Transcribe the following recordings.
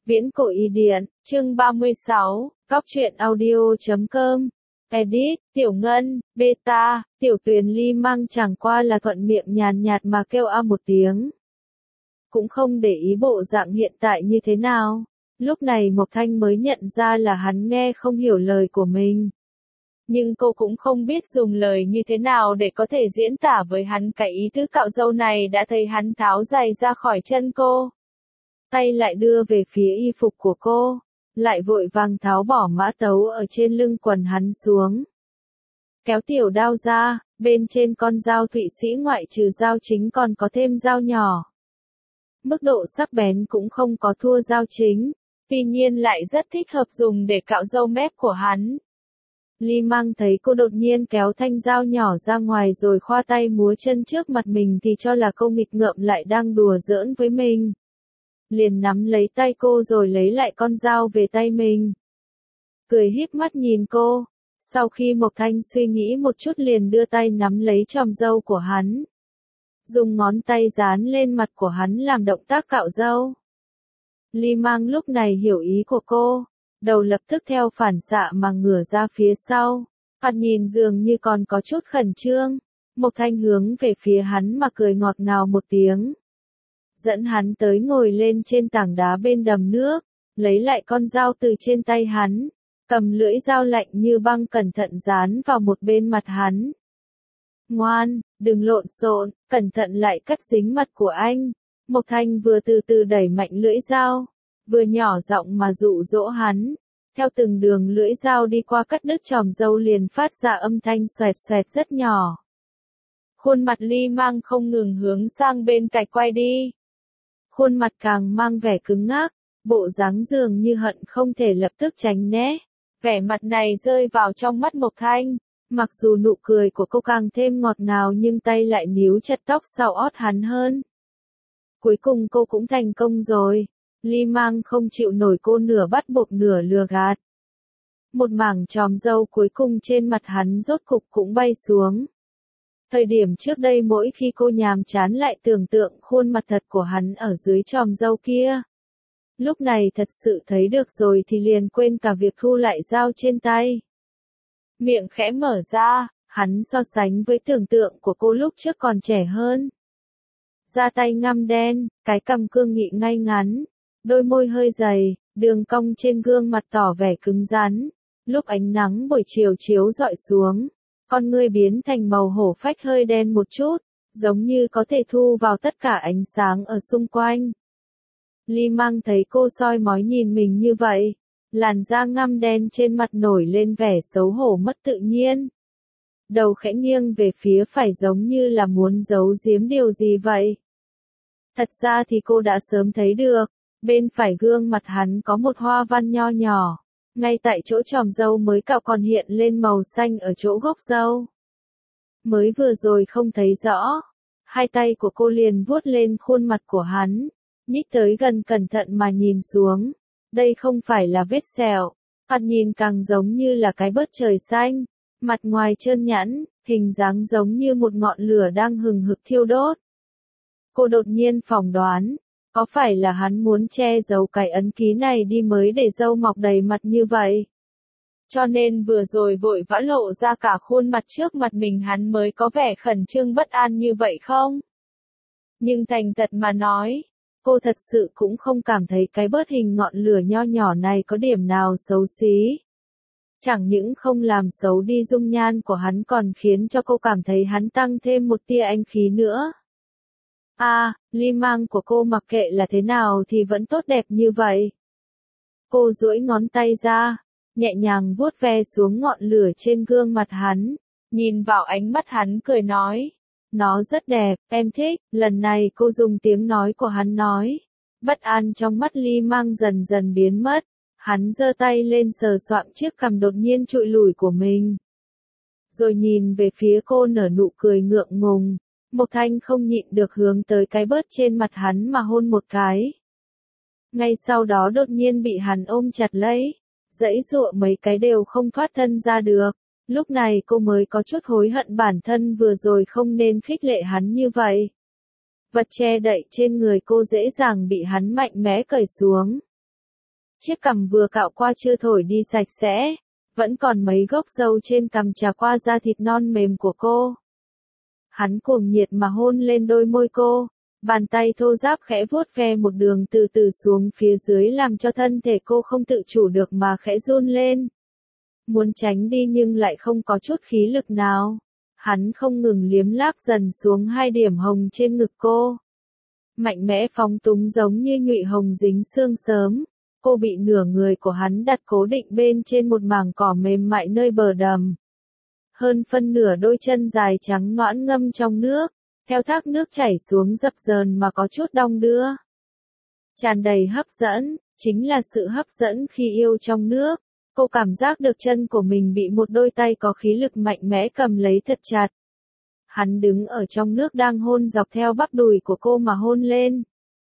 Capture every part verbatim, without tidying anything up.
Viễn cổ y điển, chương ba mươi sáu, góc truyện audio chấm com. Edit, Tiểu Ngân, Beta, Tiểu Tuyền Ly Mang chẳng qua là thuận miệng nhàn nhạt mà kêu a một tiếng. Cũng không để ý bộ dạng hiện tại như thế nào. Lúc này Mộc Thanh mới nhận ra là hắn nghe không hiểu lời của mình. Nhưng cô cũng không biết dùng lời như thế nào để có thể diễn tả với hắn cái ý tứ cạo râu này. Đã thấy hắn tháo giày ra khỏi chân cô. Tay lại đưa về phía y phục của cô, lại vội vàng tháo bỏ mã tấu ở trên lưng quần hắn xuống. Kéo tiểu đao ra, bên trên con dao Thụy Sĩ ngoại trừ dao chính còn có thêm dao nhỏ. Mức độ sắc bén cũng không có thua dao chính, tuy nhiên lại rất thích hợp dùng để cạo râu mép của hắn. Ly Mang thấy cô đột nhiên kéo thanh dao nhỏ ra ngoài rồi khoa tay múa chân trước mặt mình thì cho là cô nghịch ngợm lại đang đùa giỡn với mình. Liền nắm lấy tay cô rồi lấy lại con dao về tay mình. Cười híp mắt nhìn cô. Sau khi Mộc Thanh suy nghĩ một chút liền đưa tay nắm lấy chòm râu của hắn. Dùng ngón tay dán lên mặt của hắn làm động tác cạo râu. Ly Mang lúc này hiểu ý của cô. Đầu lập tức theo phản xạ mà ngửa ra phía sau. Mặt nhìn dường như còn có chút khẩn trương. Mộc Thanh hướng về phía hắn mà cười ngọt ngào một tiếng. Dẫn hắn tới ngồi lên trên tảng đá bên đầm nước, lấy lại con dao từ trên tay hắn, cầm lưỡi dao lạnh như băng cẩn thận dán vào một bên mặt hắn. Ngoan, đừng lộn xộn, cẩn thận lại cắt dính mặt của anh. Mộc Thanh vừa từ từ đẩy mạnh lưỡi dao, vừa nhỏ giọng mà dụ dỗ hắn. Theo từng đường lưỡi dao đi qua cắt đứt chòm râu liền phát ra âm thanh xoẹt xoẹt rất nhỏ. Khuôn mặt Ly Mang không ngừng hướng sang bên cạnh quay đi. Khuôn mặt càng mang vẻ cứng ngắc, bộ dáng dường như hận không thể lập tức tránh né. Vẻ mặt này rơi vào trong mắt Mộc Thanh, mặc dù nụ cười của cô càng thêm ngọt ngào nhưng tay lại níu chặt tóc sau ót hắn hơn. Cuối cùng cô cũng thành công rồi, Ly Mang không chịu nổi cô nửa bắt buộc nửa lừa gạt. Một mảng chòm râu cuối cùng trên mặt hắn rốt cục cũng bay xuống. Thời điểm trước đây mỗi khi cô nhàm chán lại tưởng tượng khuôn mặt thật của hắn ở dưới chòm râu kia. Lúc này thật sự thấy được rồi thì liền quên cả việc thu lại dao trên tay. Miệng khẽ mở ra, hắn so sánh với tưởng tượng của cô lúc trước còn trẻ hơn. Da tay ngăm đen, cái cằm cương nghị ngay ngắn, đôi môi hơi dày, đường cong trên gương mặt tỏ vẻ cứng rắn. Lúc ánh nắng buổi chiều chiếu rọi xuống, con ngươi biến thành màu hổ phách hơi đen một chút, giống như có thể thu vào tất cả ánh sáng ở xung quanh. Ly Mang thấy cô soi mói nhìn mình như vậy, làn da ngăm đen trên mặt nổi lên vẻ xấu hổ mất tự nhiên. Đầu khẽ nghiêng về phía phải giống như là muốn giấu giếm điều gì vậy. Thật ra thì cô đã sớm thấy được, bên phải gương mặt hắn có một hoa văn nho nhỏ. Ngay tại chỗ chòm râu mới cạo còn hiện lên màu xanh ở chỗ gốc râu. Mới vừa rồi không thấy rõ, hai tay của cô liền vuốt lên khuôn mặt của hắn, nhích tới gần cẩn thận mà nhìn xuống. Đây không phải là vết sẹo, mặt nhìn càng giống như là cái bớt trời xanh, mặt ngoài trơn nhẵn, hình dáng giống như một ngọn lửa đang hừng hực thiêu đốt. Cô đột nhiên phỏng đoán. Có phải là hắn muốn che giấu cái ấn ký này đi mới để râu mọc đầy mặt như vậy? Cho nên vừa rồi vội vã lộ ra cả khuôn mặt trước mặt mình hắn mới có vẻ khẩn trương bất an như vậy không? Nhưng thành thật mà nói, cô thật sự cũng không cảm thấy cái bớt hình ngọn lửa nho nhỏ này có điểm nào xấu xí. Chẳng những không làm xấu đi dung nhan của hắn còn khiến cho cô cảm thấy hắn tăng thêm một tia anh khí nữa. À, Ly Mang của cô mặc kệ là thế nào thì vẫn tốt đẹp như vậy. Cô duỗi ngón tay ra, nhẹ nhàng vuốt ve xuống ngọn lửa trên gương mặt hắn, nhìn vào ánh mắt hắn cười nói. Nó rất đẹp, em thích, lần này cô dùng tiếng nói của hắn nói. Bất an trong mắt Ly Mang dần dần biến mất, hắn giơ tay lên sờ soạng chiếc cằm đột nhiên trụi lủi của mình. Rồi nhìn về phía cô nở nụ cười ngượng ngùng. Mộc Thanh không nhịn được hướng tới cái bớt trên mặt hắn mà hôn một cái. Ngay sau đó đột nhiên bị hắn ôm chặt lấy, giãy giụa mấy cái đều không thoát thân ra được. Lúc này cô mới có chút hối hận bản thân vừa rồi không nên khích lệ hắn như vậy. Vật che đậy trên người cô dễ dàng bị hắn mạnh mẽ cởi xuống. Chiếc cằm vừa cạo qua chưa thổi đi sạch sẽ, vẫn còn mấy gốc râu trên cằm chà qua da thịt non mềm của cô. Hắn cuồng nhiệt mà hôn lên đôi môi cô, bàn tay thô ráp khẽ vuốt ve một đường từ từ xuống phía dưới làm cho thân thể cô không tự chủ được mà khẽ run lên. Muốn tránh đi nhưng lại không có chút khí lực nào. Hắn không ngừng liếm láp dần xuống hai điểm hồng trên ngực cô. Mạnh mẽ phóng túng giống như nhụy hồng dính xương sớm. Cô bị nửa người của hắn đặt cố định bên trên một mảng cỏ mềm mại nơi bờ đầm. Hơn phân nửa đôi chân dài trắng nõn ngâm trong nước, theo thác nước chảy xuống dập dờn mà có chút đong đưa. Tràn đầy hấp dẫn, chính là sự hấp dẫn khi yêu trong nước. Cô cảm giác được chân của mình bị một đôi tay có khí lực mạnh mẽ cầm lấy thật chặt. Hắn đứng ở trong nước đang hôn dọc theo bắp đùi của cô mà hôn lên.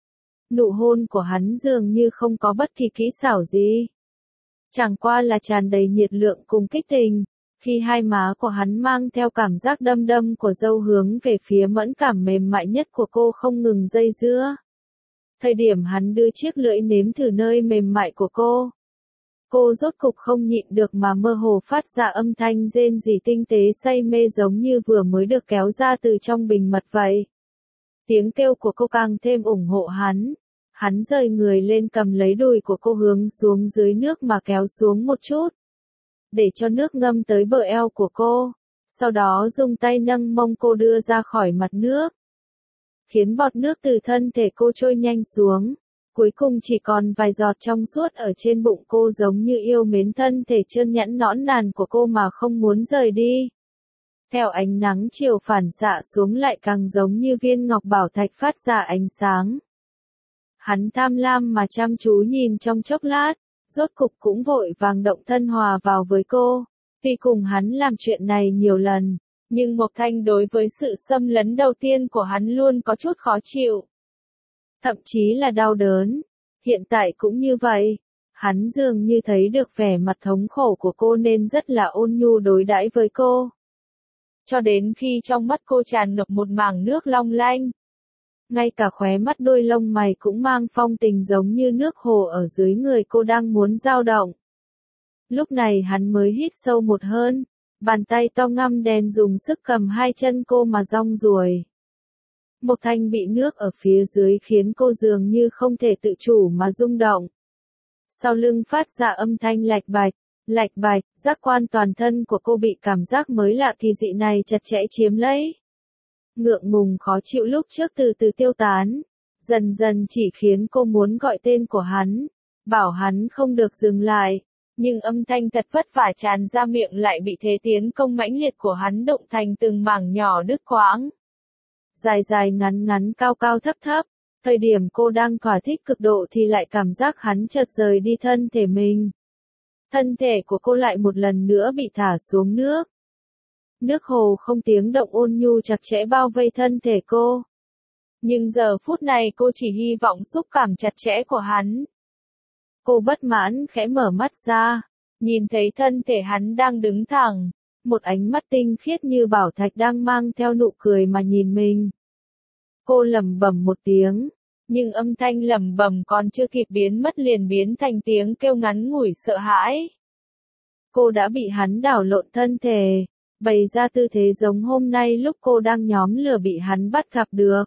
Nụ hôn của hắn dường như không có bất kỳ kỹ xảo gì. Chẳng qua là tràn đầy nhiệt lượng cùng kích tình, khi hai má của hắn mang theo cảm giác đâm đâm của dâu hướng về phía mẫn cảm mềm mại nhất của cô không ngừng dây dưa. Thời điểm hắn đưa chiếc lưỡi nếm thử nơi mềm mại của cô. Cô rốt cục không nhịn được mà mơ hồ phát ra âm thanh rên rỉ tinh tế say mê giống như vừa mới được kéo ra từ trong bình mật vậy. Tiếng kêu của cô càng thêm ủng hộ hắn. Hắn rời người lên cầm lấy đùi của cô hướng xuống dưới nước mà kéo xuống một chút. Để cho nước ngâm tới bờ eo của cô. Sau đó dùng tay nâng mông cô đưa ra khỏi mặt nước. Khiến bọt nước từ thân thể cô trôi nhanh xuống. Cuối cùng chỉ còn vài giọt trong suốt ở trên bụng cô giống như yêu mến thân thể trơn nhẵn nõn nàn của cô mà không muốn rời đi. Theo ánh nắng chiều phản xạ xuống lại càng giống như viên ngọc bảo thạch phát ra ánh sáng. Hắn tham lam mà chăm chú nhìn trong chốc lát, rốt cục cũng vội vàng động thân hòa vào với cô. Tuy cùng hắn làm chuyện này nhiều lần, nhưng Mộc Thanh đối với sự xâm lấn đầu tiên của hắn luôn có chút khó chịu. Thậm chí là đau đớn. Hiện tại cũng như vậy. Hắn dường như thấy được vẻ mặt thống khổ của cô nên rất là ôn nhu đối đãi với cô. Cho đến khi trong mắt cô tràn ngập một mảng nước long lanh. Ngay cả khóe mắt đôi lông mày cũng mang phong tình giống như nước hồ ở dưới người cô đang muốn dao động. Lúc này hắn mới hít sâu một hơi. Bàn tay to ngăm đen dùng sức cầm hai chân cô mà rong ruổi. Mộc Thanh bị nước ở phía dưới khiến cô dường như không thể tự chủ mà rung động. Sau lưng phát ra âm thanh lạch bạch, lạch bạch, giác quan toàn thân của cô bị cảm giác mới lạ kỳ dị này chặt chẽ chiếm lấy. Ngượng ngùng khó chịu lúc trước từ từ tiêu tán, dần dần chỉ khiến cô muốn gọi tên của hắn, bảo hắn không được dừng lại, nhưng âm thanh thật vất vả tràn ra miệng lại bị thế tiến công mãnh liệt của hắn động thành từng mảng nhỏ đứt quãng. Dài dài ngắn ngắn cao cao thấp thấp, thời điểm cô đang thỏa thích cực độ thì lại cảm giác hắn chợt rời đi thân thể mình. Thân thể của cô lại một lần nữa bị thả xuống nước. Nước hồ không tiếng động ôn nhu chặt chẽ bao vây thân thể cô. Nhưng giờ phút này cô chỉ hy vọng xúc cảm chặt chẽ của hắn. Cô bất mãn khẽ mở mắt ra, nhìn thấy thân thể hắn đang đứng thẳng. Một ánh mắt tinh khiết như bảo thạch đang mang theo nụ cười mà nhìn mình. Cô lẩm bẩm một tiếng, nhưng âm thanh lẩm bẩm còn chưa kịp biến mất liền biến thành tiếng kêu ngắn ngủi sợ hãi. Cô đã bị hắn đảo lộn thân thể, bày ra tư thế giống hôm nay lúc cô đang nhóm lửa bị hắn bắt gặp được.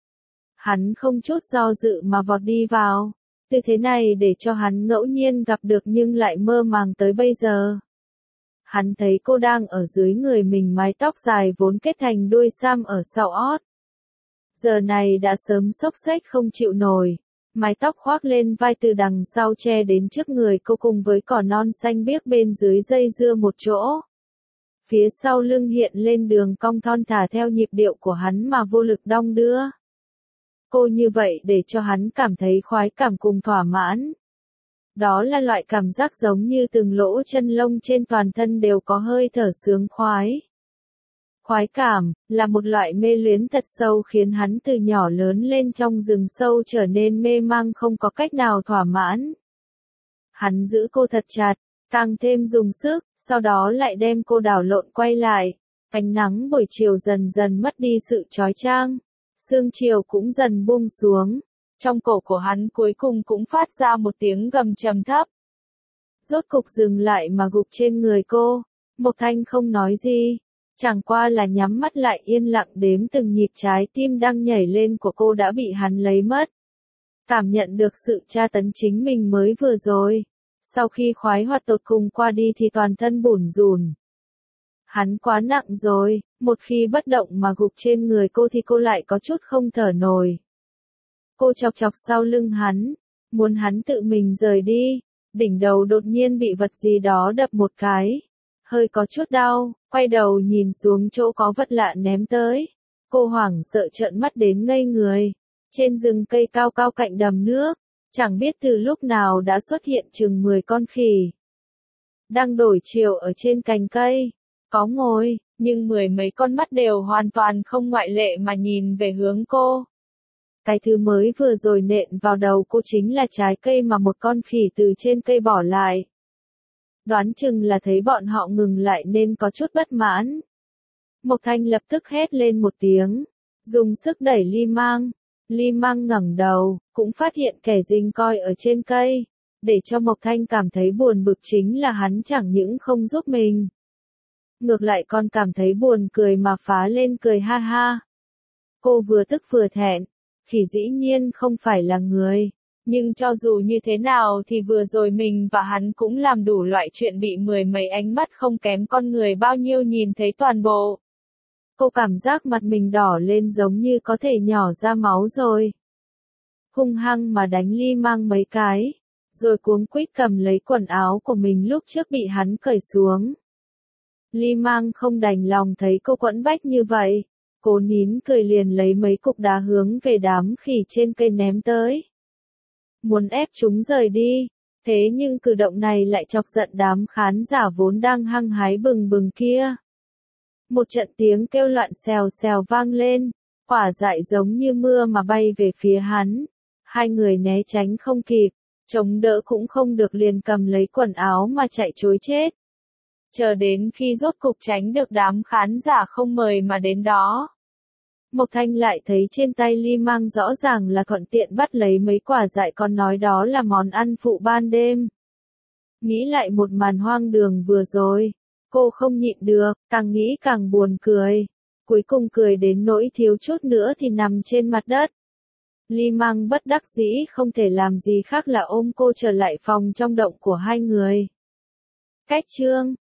Hắn không chút do dự mà vọt đi vào, tư thế này để cho hắn ngẫu nhiên gặp được nhưng lại mơ màng tới bây giờ. Hắn thấy cô đang ở dưới người mình mái tóc dài vốn kết thành đuôi sam ở sau ót. Giờ này đã sớm xốc xếch không chịu nổi, mái tóc khoác lên vai từ đằng sau che đến trước người cô cùng với cỏ non xanh biếc bên dưới dây dưa một chỗ. Phía sau lưng hiện lên đường cong thon thả theo nhịp điệu của hắn mà vô lực đong đưa. Cô như vậy để cho hắn cảm thấy khoái cảm cùng thỏa mãn. Đó là loại cảm giác giống như từng lỗ chân lông trên toàn thân đều có hơi thở sướng khoái. Khoái cảm, là một loại mê luyến thật sâu khiến hắn từ nhỏ lớn lên trong rừng sâu trở nên mê mang không có cách nào thỏa mãn. Hắn giữ cô thật chặt, càng thêm dùng sức, sau đó lại đem cô đảo lộn quay lại. Ánh nắng buổi chiều dần dần mất đi sự chói chang, sương chiều cũng dần buông xuống. trong cổ của hắn cuối cùng cũng phát ra một tiếng gầm trầm thấp. Rốt cục dừng lại mà gục trên người cô. Mộc Thanh không nói gì, chẳng qua là nhắm mắt lại yên lặng đếm từng nhịp trái tim đang nhảy lên của cô đã bị hắn lấy mất. Cảm nhận được sự tra tấn chính mình mới vừa rồi. Sau khi khoái hoạt tột cùng qua đi thì toàn thân bủn rủn. Hắn quá nặng rồi, một khi bất động mà gục trên người cô thì cô lại có chút không thở nổi. Cô chọc chọc sau lưng hắn, muốn hắn tự mình rời đi, đỉnh đầu đột nhiên bị vật gì đó đập một cái. Hơi có chút đau, quay đầu nhìn xuống chỗ có vật lạ ném tới. Cô hoảng sợ trợn mắt đến ngây người. Trên rừng cây cao cao cạnh đầm nước, chẳng biết từ lúc nào đã xuất hiện chừng mười con khỉ. Đang đổi chiều ở trên cành cây, có ngồi, nhưng mười mấy con mắt đều hoàn toàn không ngoại lệ mà nhìn về hướng cô. Cái thứ mới vừa rồi nện vào đầu cô chính là trái cây mà một con khỉ từ trên cây bỏ lại. Đoán chừng là thấy bọn họ ngừng lại nên có chút bất mãn. Mộc Thanh lập tức hét lên một tiếng, dùng sức đẩy Ly Mang. Ly Mang ngẩng đầu, cũng phát hiện kẻ rình coi ở trên cây. Để cho Mộc Thanh cảm thấy buồn bực chính là hắn chẳng những không giúp mình. Ngược lại còn cảm thấy buồn cười mà phá lên cười ha ha. Cô vừa tức vừa thẹn, khỉ dĩ nhiên không phải là người. Nhưng cho dù như thế nào thì vừa rồi mình và hắn cũng làm đủ loại chuyện bị mười mấy ánh mắt không kém con người bao nhiêu nhìn thấy toàn bộ. Cô cảm giác mặt mình đỏ lên giống như có thể nhỏ ra máu rồi. Hung hăng mà đánh Ly Mang mấy cái, rồi cuống quýt cầm lấy quần áo của mình lúc trước bị hắn cởi xuống. Ly Mang không đành lòng thấy cô quẫn bách như vậy, cô nín cười liền lấy mấy cục đá hướng về đám khỉ trên cây ném tới. Muốn ép chúng rời đi, thế nhưng cử động này lại chọc giận đám khán giả vốn đang hăng hái bừng bừng kia. Một trận tiếng kêu loạn xèo xèo vang lên, quả dại giống như mưa mà bay về phía hắn. Hai người né tránh không kịp, chống đỡ cũng không được liền cầm lấy quần áo mà chạy trối chết. Chờ đến khi rốt cục tránh được đám khán giả không mời mà đến đó. Mộc Thanh lại thấy trên tay Ly Mang rõ ràng là thuận tiện bắt lấy mấy quả dại còn nói đó là món ăn phụ ban đêm. Nghĩ lại một màn hoang đường vừa rồi, cô không nhịn được, càng nghĩ càng buồn cười. Cuối cùng cười đến nỗi thiếu chút nữa thì nằm trên mặt đất. Ly Mang bất đắc dĩ không thể làm gì khác là ôm cô trở lại phòng trong động của hai người. Cách chương